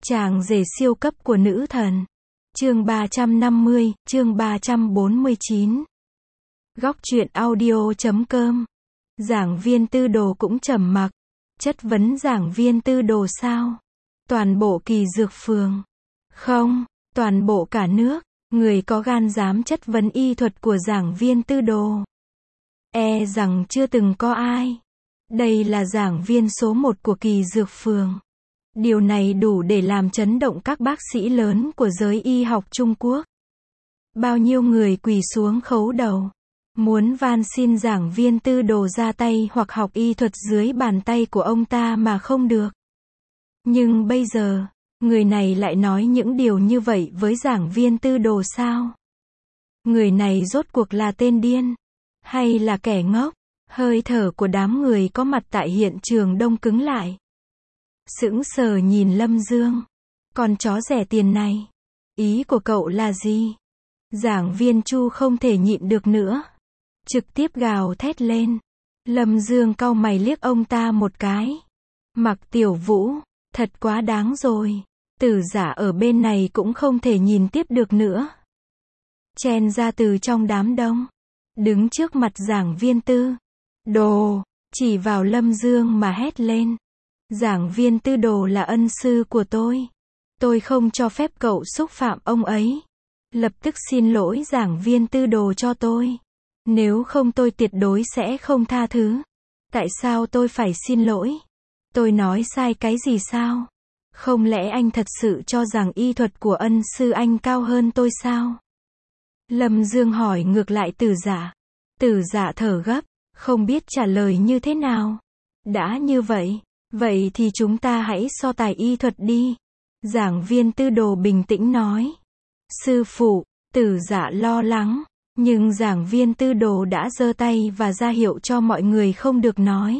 Chàng rể siêu cấp của nữ thần. Chương 350, chương 349. Góc truyện audio.com. Giảng viên Tư Đồ cũng trầm mặc. Chất vấn giảng viên Tư Đồ sao? Toàn bộ Kỳ Dược Phường. Không, toàn bộ cả nước. Người có gan dám chất vấn y thuật của giảng viên Tư Đồ. E rằng chưa từng có ai. Đây là giảng viên số 1 của Kỳ Dược Phường. Điều này đủ để làm chấn động các bác sĩ lớn của giới y học Trung Quốc. Bao nhiêu người quỳ xuống khấu đầu, muốn van xin giảng viên Tư Đồ ra tay hoặc học y thuật dưới bàn tay của ông ta mà không được. Nhưng bây giờ, người này lại nói những điều như vậy với giảng viên Tư Đồ sao? Người này rốt cuộc là tên điên, hay là kẻ ngốc? Hơi thở của đám người có mặt tại hiện trường đông cứng lại. Sững sờ nhìn Lâm Dương. Con chó rẻ tiền này. Ý của cậu là gì? Giảng viên Chu không thể nhịn được nữa. Trực tiếp gào thét lên. Lâm Dương cau mày liếc ông ta một cái. Mặc Tiểu Vũ, thật quá đáng rồi. Tử giả ở bên này cũng không thể nhìn tiếp được nữa. Chen ra từ trong đám đông. Đứng trước mặt giảng viên Tư Đồ, chỉ vào Lâm Dương mà hét lên. Giảng viên Tư Đồ là ân sư của tôi. Tôi không cho phép cậu xúc phạm ông ấy. Lập tức xin lỗi giảng viên Tư Đồ cho tôi. Nếu không tôi tuyệt đối sẽ không tha thứ. Tại sao tôi phải xin lỗi? Tôi nói sai cái gì sao? Không lẽ anh thật sự cho rằng y thuật của ân sư anh cao hơn tôi sao? Lâm Dương hỏi ngược lại Tử giả. Tử giả thở gấp, không biết trả lời như thế nào. Đã như vậy, vậy thì chúng ta hãy so tài y thuật đi. Giảng viên Tư Đồ bình tĩnh nói. Sư phụ, Tử giả lo lắng, nhưng giảng viên Tư Đồ đã giơ tay và ra hiệu cho mọi người không được nói.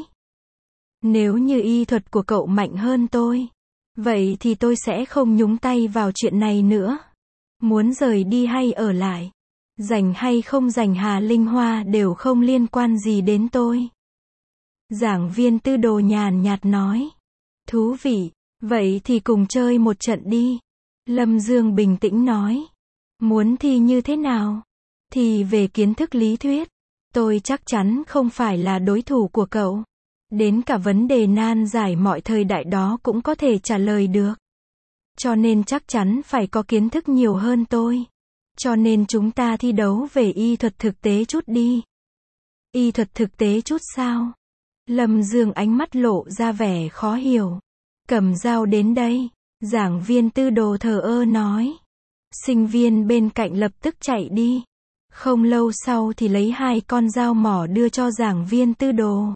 Nếu như y thuật của cậu mạnh hơn tôi, vậy thì tôi sẽ không nhúng tay vào chuyện này nữa. Muốn rời đi hay ở lại, giành hay không giành Hà Linh Hoa đều không liên quan gì đến tôi. Giảng viên Tư Đồ nhàn nhạt nói. Thú vị, vậy thì cùng chơi một trận đi. Lâm Dương bình tĩnh nói. Muốn thi như thế nào? Thì về kiến thức lý thuyết, tôi chắc chắn không phải là đối thủ của cậu. Đến cả vấn đề nan giải mọi thời đại đó cũng có thể trả lời được. Cho nên chắc chắn phải có kiến thức nhiều hơn tôi. Cho nên chúng ta thi đấu về y thuật thực tế chút đi. Y thuật thực tế chút sao? Lâm Dương ánh mắt lộ ra vẻ khó hiểu. Cầm dao đến đây. Giảng viên Tư Đồ thờ ơ nói. Sinh viên bên cạnh lập tức chạy đi. Không lâu sau thì lấy 2 con dao mỏ đưa cho giảng viên Tư Đồ.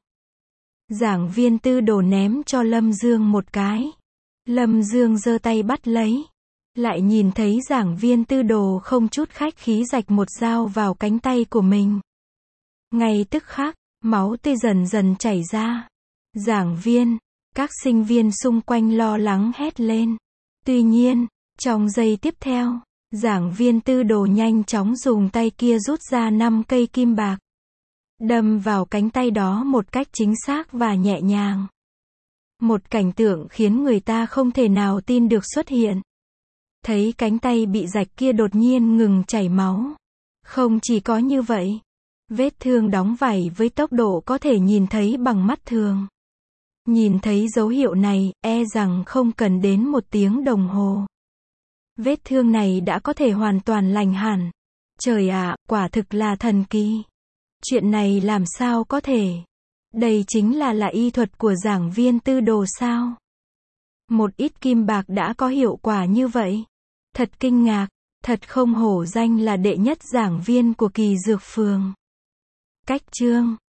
Giảng viên Tư Đồ ném cho Lâm Dương một cái. Lâm Dương giơ tay bắt lấy. Lại nhìn thấy giảng viên Tư Đồ không chút khách khí rạch một dao vào cánh tay của mình. Ngay tức khắc, máu tươi dần dần chảy ra. Giảng viên, các sinh viên xung quanh lo lắng hét lên. Tuy nhiên, trong giây tiếp theo, giảng viên Tư Đồ nhanh chóng dùng tay kia rút ra 5 cây kim bạc. Đâm vào cánh tay đó một cách chính xác và nhẹ nhàng. Một cảnh tượng khiến người ta không thể nào tin được xuất hiện. Thấy cánh tay bị rạch kia đột nhiên ngừng chảy máu. Không chỉ có như vậy, vết thương đóng vảy với tốc độ có thể nhìn thấy bằng mắt thường. Nhìn thấy dấu hiệu này, e rằng không cần đến 1 tiếng đồng hồ. Vết thương này đã có thể hoàn toàn lành hẳn. Trời ạ, quả thực là thần kỳ. Chuyện này làm sao có thể? Đây chính là y thuật của giảng viên Tư Đồ sao? Một ít kim bạc đã có hiệu quả như vậy. Thật kinh ngạc, thật không hổ danh là đệ nhất giảng viên của Kỳ Dược Phường. Cách chương